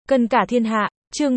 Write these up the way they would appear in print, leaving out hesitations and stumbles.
Cân cả thiên hạ, chương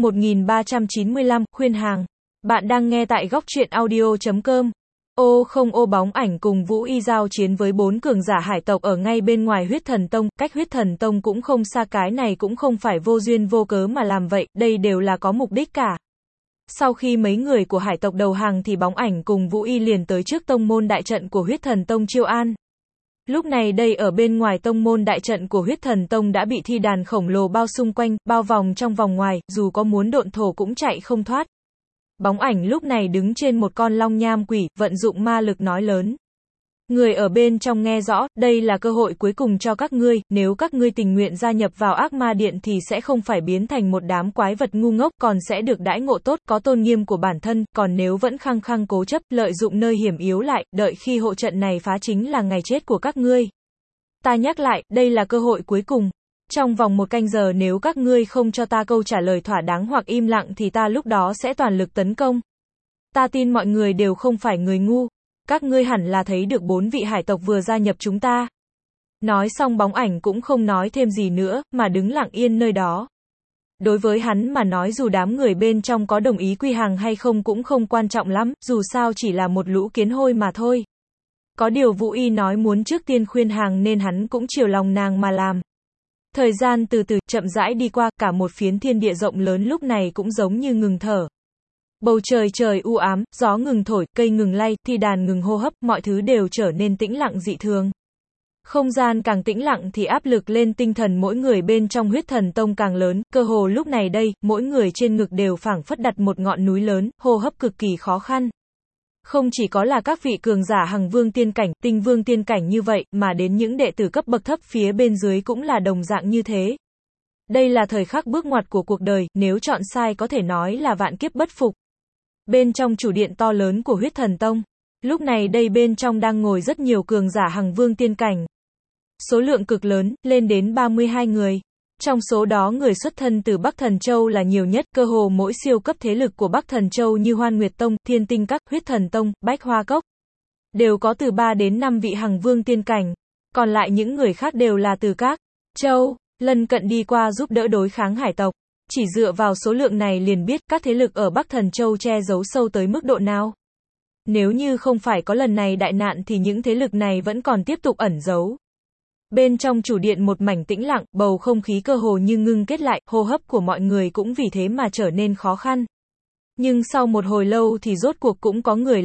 1395, khuyên hàng. Bạn đang nghe tại góc truyện audio.com. Ô không ô bóng ảnh cùng Vũ Y giao chiến với 4 cường giả hải tộc ở ngay bên ngoài huyết thần tông, cách huyết thần tông cũng không xa, cái này cũng không phải vô duyên vô cớ mà làm vậy, đây đều là có mục đích cả. Sau khi mấy người của hải tộc đầu hàng thì bóng ảnh cùng Vũ Y liền tới trước tông môn đại trận của huyết thần tông chiêu an. Lúc này đây ở bên ngoài tông môn đại trận của huyết thần tông đã bị thi đàn khổng lồ bao xung quanh, bao vòng trong vòng ngoài, dù có muốn độn thổ cũng chạy không thoát. Bóng ảnh lúc này đứng trên một con long nham quỷ, vận dụng ma lực nói lớn. Người ở bên trong nghe rõ, đây là cơ hội cuối cùng cho các ngươi, nếu các ngươi tình nguyện gia nhập vào ác ma điện thì sẽ không phải biến thành một đám quái vật ngu ngốc, còn sẽ được đãi ngộ tốt, có tôn nghiêm của bản thân, còn nếu vẫn khăng khăng cố chấp, lợi dụng nơi hiểm yếu lại, đợi khi hộ trận này phá chính là ngày chết của các ngươi. Ta nhắc lại, đây là cơ hội cuối cùng. Trong vòng 1 canh giờ nếu các ngươi không cho ta câu trả lời thỏa đáng hoặc im lặng thì ta lúc đó sẽ toàn lực tấn công. Ta tin mọi người đều không phải người ngu. Các ngươi hẳn là thấy được 4 vị hải tộc vừa gia nhập chúng ta. Nói xong bóng ảnh cũng không nói thêm gì nữa, mà đứng lặng yên nơi đó. Đối với hắn mà nói dù đám người bên trong có đồng ý quy hàng hay không cũng không quan trọng lắm, dù sao chỉ là một lũ kiến hôi mà thôi. Có điều Vũ Y nói muốn trước tiên khuyên hàng nên hắn cũng chiều lòng nàng mà làm. Thời gian từ từ, chậm rãi đi qua, cả một phiến thiên địa rộng lớn lúc này cũng giống như ngừng thở. Bầu trời u ám, gió ngừng thổi, cây ngừng lay, thi đàn ngừng hô hấp, mọi thứ đều trở nên tĩnh lặng dị thường. Không gian càng tĩnh lặng thì áp lực lên tinh thần mỗi người bên trong huyết thần tông càng lớn, cơ hồ lúc này đây, mỗi người trên ngực đều phảng phất đặt một ngọn núi lớn, hô hấp cực kỳ khó khăn. Không chỉ có là các vị cường giả hằng vương tiên cảnh, tinh vương tiên cảnh như vậy, mà đến những đệ tử cấp bậc thấp phía bên dưới cũng là đồng dạng như thế. Đây là thời khắc bước ngoặt của cuộc đời, nếu chọn sai có thể nói là vạn kiếp bất phục. Bên trong chủ điện to lớn của huyết thần tông, lúc này đây bên trong đang ngồi rất nhiều cường giả hằng vương tiên cảnh. Số lượng cực lớn, lên đến 32 người. Trong số đó người xuất thân từ Bắc Thần Châu là nhiều nhất, cơ hồ mỗi siêu cấp thế lực của Bắc Thần Châu như Hoan Nguyệt Tông, Thiên Tinh Các, Huyết Thần Tông, Bách Hoa Cốc, đều có từ 3 đến 5 vị hằng vương tiên cảnh. Còn lại những người khác đều là từ các châu lân cận đi qua giúp đỡ đối kháng hải tộc. Chỉ dựa vào số lượng này liền biết các thế lực ở Bắc Thần Châu che giấu sâu tới mức độ nào. Nếu như không phải có lần này đại nạn thì những thế lực này vẫn còn tiếp tục ẩn giấu. Bên trong chủ điện một mảnh tĩnh lặng, bầu không khí cơ hồ như ngưng kết lại, hô hấp của mọi người cũng vì thế mà trở nên khó khăn. Nhưng sau một hồi lâu thì rốt cuộc cũng có người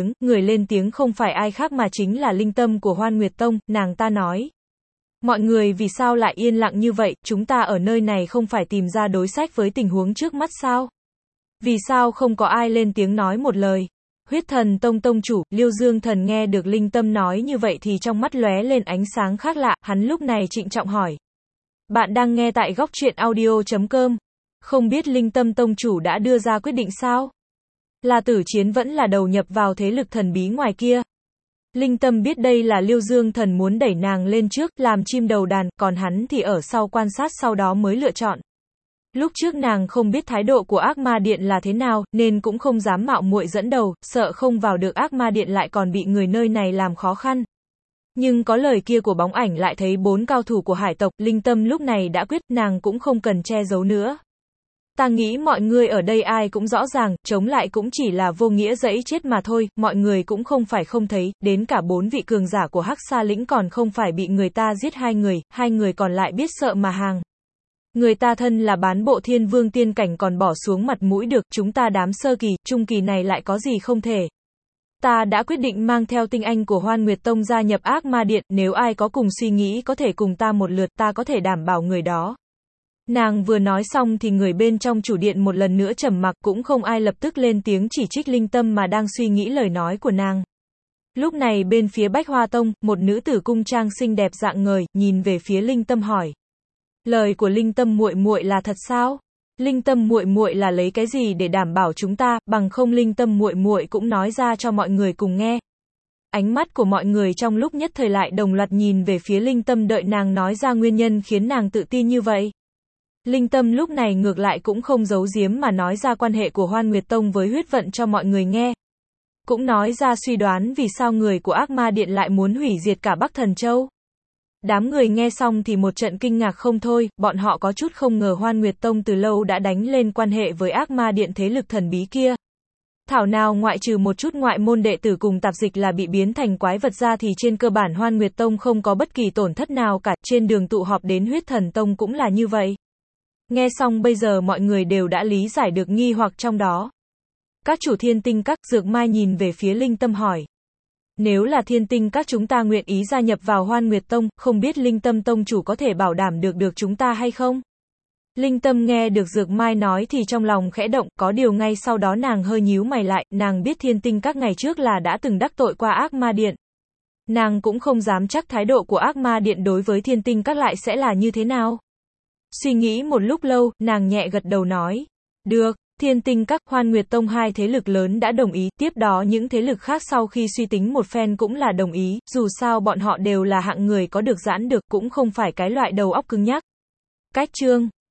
lên tiếng không phải ai khác mà chính là Linh Tâm của Hoan Nguyệt Tông, nàng ta nói. Mọi người vì sao lại yên lặng như vậy, chúng ta ở nơi này không phải tìm ra đối sách với tình huống trước mắt sao? Vì sao không có ai lên tiếng nói một lời? Huyết thần tông tông chủ, Liêu Dương Thần nghe được Linh Tâm nói như vậy thì trong mắt lóe lên ánh sáng khác lạ, hắn lúc này trịnh trọng hỏi. Bạn đang nghe tại góc truyện audio.com. Không biết Linh Tâm tông chủ đã đưa ra quyết định sao? Là tử chiến vẫn là đầu nhập vào thế lực thần bí ngoài kia? Linh Tâm biết đây là Liêu Dương Thần muốn đẩy nàng lên trước, làm chim đầu đàn, còn hắn thì ở sau quan sát sau đó mới lựa chọn. Lúc trước nàng không biết thái độ của ác ma điện là thế nào, nên cũng không dám mạo muội dẫn đầu, sợ không vào được ác ma điện lại còn bị người nơi này làm khó khăn. Nhưng có lời kia của bóng ảnh lại thấy 4 cao thủ của hải tộc, Linh Tâm lúc này đã quyết, nàng cũng không cần che giấu nữa. Ta nghĩ mọi người ở đây ai cũng rõ ràng, chống lại cũng chỉ là vô nghĩa dẫy chết mà thôi, mọi người cũng không phải không thấy, đến cả 4 vị cường giả của Hắc Sa Lĩnh còn không phải bị người ta giết 2 người còn lại biết sợ mà hàng. Người ta thân là bán bộ thiên vương tiên cảnh còn bỏ xuống mặt mũi được, chúng ta đám sơ kỳ, trung kỳ này lại có gì không thể. Ta đã quyết định mang theo tinh anh của Hoan Nguyệt Tông gia nhập ác ma điện, nếu ai có cùng suy nghĩ có thể cùng ta một lượt, ta có thể đảm bảo người đó. Nàng vừa nói xong thì người bên trong chủ điện một lần nữa trầm mặc, cũng không ai lập tức lên tiếng chỉ trích Linh Tâm mà đang suy nghĩ lời nói của nàng. Lúc này bên phía Bách Hoa Tông, một nữ tử cung trang xinh đẹp rạng ngời, nhìn về phía Linh Tâm hỏi. Lời của Linh Tâm muội muội là thật sao? Linh Tâm muội muội là lấy cái gì để đảm bảo chúng ta, bằng không Linh Tâm muội muội cũng nói ra cho mọi người cùng nghe. Ánh mắt của mọi người trong lúc nhất thời lại đồng loạt nhìn về phía Linh Tâm đợi nàng nói ra nguyên nhân khiến nàng tự tin như vậy. Linh Tâm lúc này ngược lại cũng không giấu giếm mà nói ra quan hệ của Hoan Nguyệt Tông với huyết vận cho mọi người nghe. Cũng nói ra suy đoán vì sao người của ác ma điện lại muốn hủy diệt cả Bắc Thần Châu. Đám người nghe xong thì một trận kinh ngạc không thôi, bọn họ có chút không ngờ Hoan Nguyệt Tông từ lâu đã đánh lên quan hệ với Ác Ma Điện thế lực thần bí kia. Thảo nào ngoại trừ một chút ngoại môn đệ tử cùng tạp dịch là bị biến thành quái vật ra thì trên cơ bản Hoan Nguyệt Tông không có bất kỳ tổn thất nào cả, trên đường tụ họp đến Huyết Thần Tông cũng là như vậy. Nghe xong bây giờ mọi người đều đã lý giải được nghi hoặc trong đó. Các chủ Thiên Tinh Các, Dược Mai nhìn về phía Linh Tâm hỏi. Nếu là Thiên Tinh Các chúng ta nguyện ý gia nhập vào Hoan Nguyệt Tông, không biết Linh Tâm Tông chủ có thể bảo đảm được chúng ta hay không? Linh Tâm nghe được Dược Mai nói thì trong lòng khẽ động, có điều ngay sau đó nàng hơi nhíu mày lại, nàng biết Thiên Tinh Các ngày trước là đã từng đắc tội qua Ác Ma Điện. Nàng cũng không dám chắc thái độ của Ác Ma Điện đối với Thiên Tinh Các lại sẽ là như thế nào. Suy nghĩ một lúc lâu, nàng nhẹ gật đầu nói. Được, Thiên Tinh Các, Hoan Nguyệt Tông hai thế lực lớn đã đồng ý, tiếp đó những thế lực khác sau khi suy tính một phen cũng là đồng ý, dù sao bọn họ đều là hạng người có được giãn được, cũng không phải cái loại đầu óc cứng nhắc. Cách chương